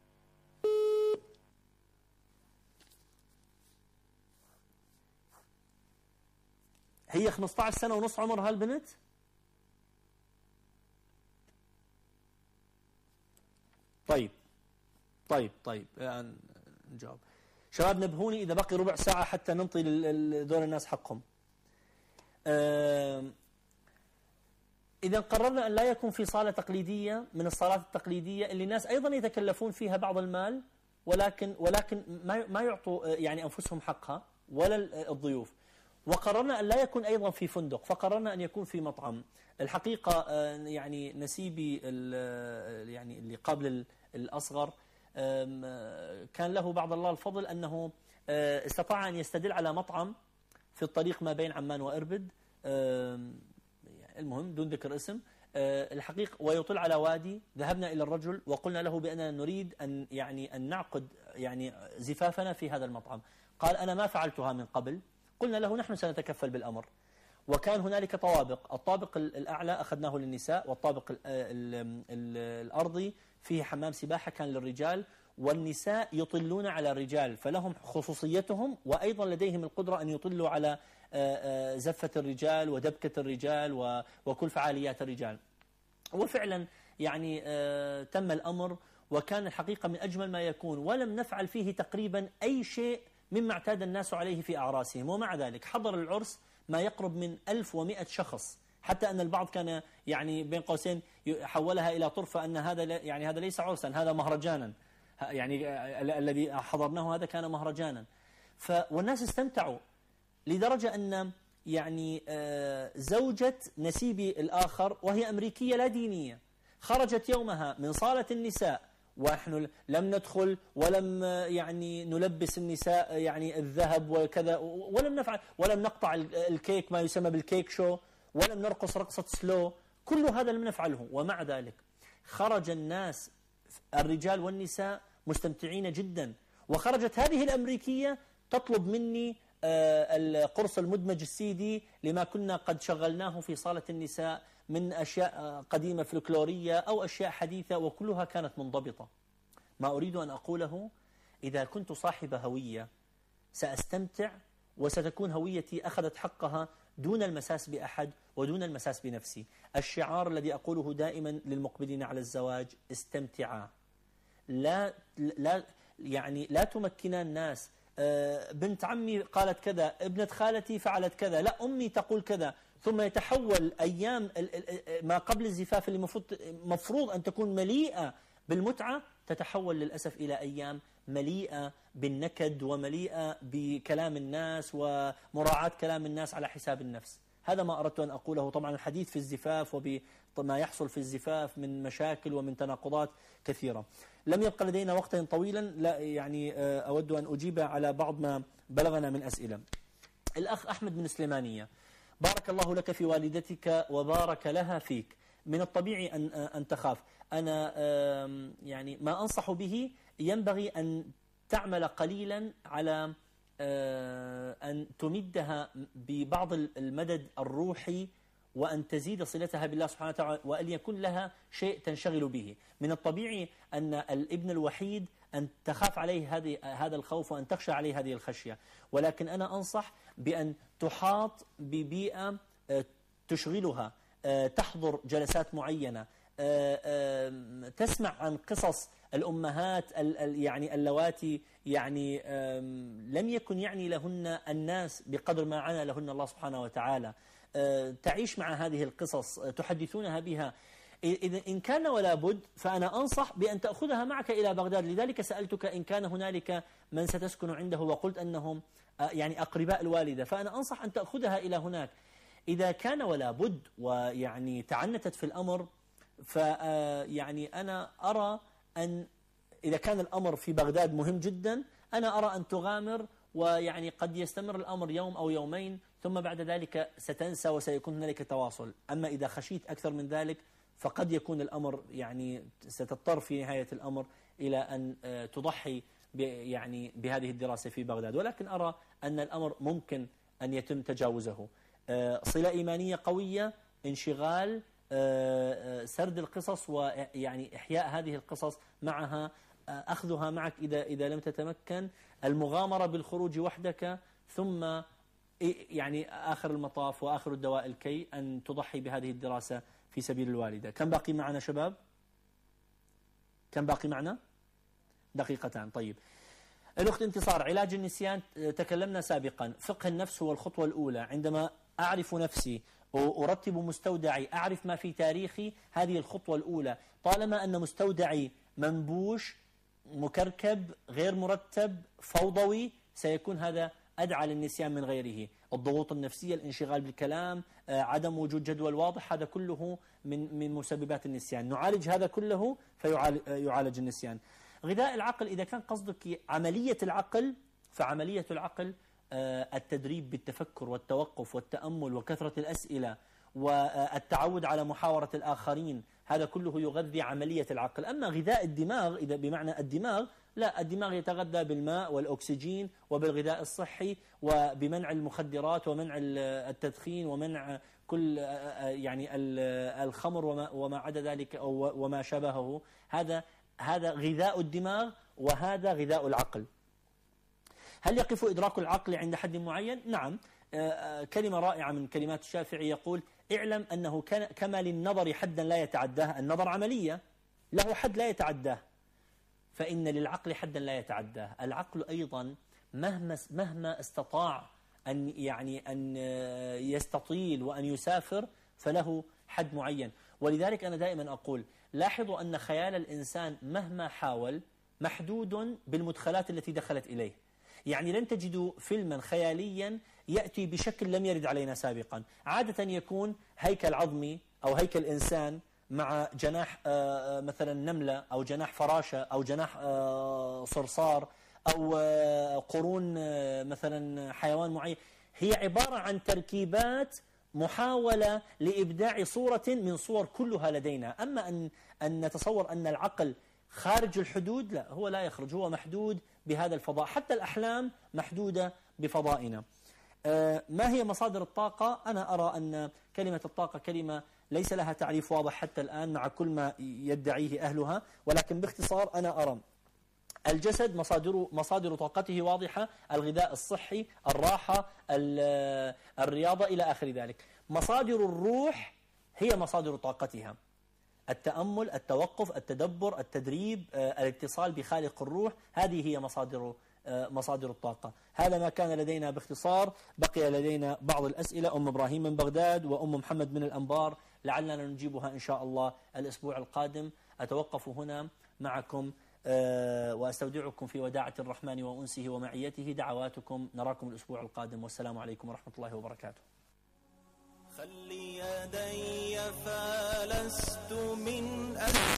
هي خمسة عشر سنة ونص عمرها البنت؟ طيب طيب طيب يعني نجاوب. شباب نبهوني إذا بقي ربع ساعة حتى ننطي لدول الناس حقهم. إذا قررنا أن لا يكون في صالة تقليدية من الصالات التقليدية اللي الناس أيضا يتكلفون فيها بعض المال، ولكن ولكن ما ما يعطوا يعني أنفسهم حقها ولا الضيوف، وقررنا أن لا يكون أيضا في فندق، فقررنا أن يكون في مطعم. الحقيقة يعني نسيبي يعني اللي قبل الأصغر كان له بعض الله الفضل أنه استطاع أن يستدل على مطعم في الطريق ما بين عمان وإربد، المهم دون ذكر اسم الحقيقة، ويطل على وادي. ذهبنا إلى الرجل وقلنا له بأننا نريد أن يعني أن نعقد يعني زفافنا في هذا المطعم. قال أنا ما فعلتها من قبل. قلنا له نحن سنتكفل بالأمر. وكان هنالك طوابق، الطابق الأعلى أخذناه للنساء، والطابق ال ال ال الأرضي فيه حمام سباحة كان للرجال، والنساء يطلون على الرجال فلهم خصوصيتهم، وأيضا لديهم القدرة أن يطلوا على زفة الرجال ودبكة الرجال وكل فعاليات الرجال. وفعلا يعني تم الأمر، وكان الحقيقة من أجمل ما يكون، ولم نفعل فيه تقريبا أي شيء مما اعتاد الناس عليه في أعراسهم. ومع ذلك حضر العرس ما يقرب من ألف ومئة شخص، حتى أن البعض كان يعني بين قوسين حولها إلى طرفة أن هذا يعني هذا ليس عرسا، هذا مهرجانا، يعني الذي حضرناه هذا كان مهرجانا. ف والناس استمتعوا لدرجة أن يعني زوجة نسيبي الآخر وهي أمريكية لا دينية خرجت يومها من صالة النساء، ونحن لم ندخل ولم يعني نلبس النساء يعني الذهب وكذا، ولم نفعل ولم نقطع الكيك ما يسمى بالكيك شو، ولم نرقص رقصة سلو، كل هذا لم نفعله. ومع ذلك خرج الناس الرجال والنساء مستمتعين جدا. وخرجت هذه الأمريكية تطلب مني القرص المدمج السيدي لما كنا قد شغلناه في صالة النساء من أشياء قديمة فلكلورية أو أشياء حديثة، وكلها كانت منضبطة. ما أريد أن أقوله، إذا كنت صاحب هوية سأستمتع، وستكون هويتي أخذت حقها دون المساس بأحد ودون المساس بنفسي. الشعار الذي أقوله دائما للمقبلين على الزواج: استمتعا. لا لا يعني لا تمكنا الناس. بنت عمي قالت كذا، ابنة خالتي فعلت كذا، لا أمي تقول كذا، ثم يتحول أيام ما قبل الزفاف اللي مفروض أن تكون مليئة بالمتعة تتحول للأسف إلى أيام مليئة بالنكد ومليئة بكلام الناس ومراعاة كلام الناس على حساب النفس. هذا ما أردت أن أقوله. طبعا الحديث في الزفاف وبما يحصل في الزفاف من مشاكل ومن تناقضات كثيرة. لم يبقى لدينا وقتا طويلا، لا يعني أود أن أجيب على بعض ما بلغنا من أسئلة. الأخ أحمد من سليمانية: بارك الله لك في والدتك وبارك لها فيك. من الطبيعي أن أن تخاف. أنا يعني ما أنصح به، ينبغي أن تعمل قليلا على أن تمدها ببعض المدد الروحي، وأن تزيد صلتها بالله سبحانه وتعالى، وأن يكون لها شيء تنشغل به. من الطبيعي أن الابن الوحيد أن تخاف عليه هذه هذا الخوف، وأن تخشى عليه هذه الخشية، ولكن أنا أنصح بأن تحاط ببيئة تشغلها، تحضر جلسات معينة، تسمع عن قصص الأمهات يعني اللواتي يعني لم يكن يعني لهن الناس بقدر ما عنى لهن الله سبحانه وتعالى، تعيش مع هذه القصص، تحدثونها بها. إذا إن كان ولا بد فأنا أنصح بأن تأخذها معك إلى بغداد. لذلك سألتك إن كان هنالك من ستسكن عنده، وقلت أنهم يعني أقرباء الوالدة، فأنا أنصح أن تأخذها إلى هناك. إذا كان ولا بد ويعني تعنتت في الأمر، فيعني أنا أرى أن إذا كان الأمر في بغداد مهم جدا، أنا أرى أن تغامر، ويعني قد يستمر الأمر يوم أو يومين، ثم بعد ذلك ستنسى وسيكون هنالك تواصل. أما إذا خشيت أكثر من ذلك فقد يكون الأمر يعني ستضطر في نهاية الأمر إلى أن تضحي يعني بهذه الدراسة في بغداد. ولكن أرى أن الأمر ممكن أن يتم تجاوزه. صلة إيمانية قوية، انشغال، سرد القصص ويعني إحياء هذه القصص معها، أخذها معك إذا إذا لم تتمكن، المغامرة بالخروج وحدك، ثم يعني آخر المطاف وآخر الدواء الكي أن تضحي بهذه الدراسة في سبيل الوالدة. كم باقي معنا شباب؟ كم باقي معنا؟ دقيقتان. طيب، الأخت انتصار: علاج النسيان تكلمنا سابقا. فقه النفس هو الخطوة الأولى. عندما أعرف نفسي، أرتب مستودعي، أعرف ما في تاريخي، هذه الخطوة الأولى. طالما أن مستودعي منبوش مكركب غير مرتب فوضوي سيكون هذا أدعى للنسيان من غيره. الضغوط النفسية، الانشغال بالكلام، عدم وجود جدول واضح، هذا كله من من مسببات النسيان. نعالج هذا كله فيعالج النسيان. غذاء العقل، إذا كان قصدك عملية العقل، فعملية العقل التدريب بالتفكر والتوقف والتأمل وكثرة الأسئلة والتعود على محاورة الآخرين، هذا كله يغذي عملية العقل. أما غذاء الدماغ، إذا بمعنى الدماغ، لا، الدماغ يتغذى بالماء والأكسجين وبالغذاء الصحي وبمنع المخدرات ومنع التدخين ومنع كل يعني الخمر وما وما عدا ذلك أو وما شابهه. هذا هذا غذاء الدماغ وهذا غذاء العقل. هل يقف إدراك العقل عند حد معين؟ نعم. كلمة رائعة من كلمات الشافعي يقول: اعلم أنه كما للنظر حدا لا يتعداه، النظر عملية له حد لا يتعداه، فإن للعقل حدا لا يتعداه. العقل أيضا مهما مهما استطاع أن يعني أن يستطيل وأن يسافر فله حد معين. ولذلك أنا دائما أقول: لاحظوا أن خيال الإنسان مهما حاول محدود بالمدخلات التي دخلت إليه. يعني لن تجدوا فيلما خياليا يأتي بشكل لم يرد علينا سابقا. عادة يكون هيكل عظمي أو هيكل إنسان مع جناح مثلا نملة أو جناح فراشة أو جناح صرصار أو قرون مثلا حيوان معين. هي عبارة عن تركيبات محاولة لإبداع صورة من صور كلها لدينا. أما أن أن نتصور أن العقل خارج الحدود، لا، هو لا يخرج، هو محدود بهذا الفضاء. حتى الأحلام محدودة بفضائنا. ما هي مصادر الطاقة؟ أنا أرى أن كلمة الطاقة كلمة ليس لها تعريف واضح حتى الآن مع كل ما يدعيه أهلها، ولكن باختصار أنا أرى الجسد مصادر مصادر طاقته واضحة: الغذاء الصحي، الراحة، الرياضة، إلى آخر ذلك. مصادر الروح هي مصادر طاقتها: التأمل، التوقف، التدبر، التدريب، الاتصال بخالق الروح، هذه هي مصادر مصادر الطاقة. هذا ما كان لدينا باختصار. بقي لدينا بعض الأسئلة. أم إبراهيم من بغداد وأم محمد من الأنبار، لعلنا نجيبها إن شاء الله الأسبوع القادم. أتوقف هنا معكم وأستودعكم في وداعة الرحمن وأنسه ومعيته. دعواتكم، نراكم الأسبوع القادم، والسلام عليكم ورحمة الله وبركاته. خلي يدي فلست من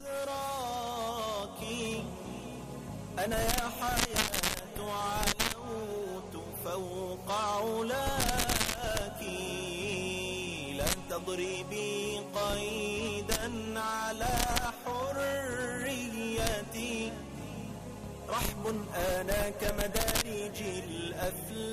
أسراكي، أنا يا حياة علوت فوق علاك، لا تضربي قيدا على حريتي، رحب أنا كمدارج الأفلاك.